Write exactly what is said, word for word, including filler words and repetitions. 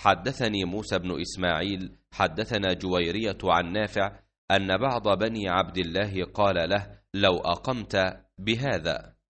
حدثني موسى بن إسماعيل حدثنا جويرية عن نافع أن بعض بني عبد الله قال له: لو أقمت بهذا.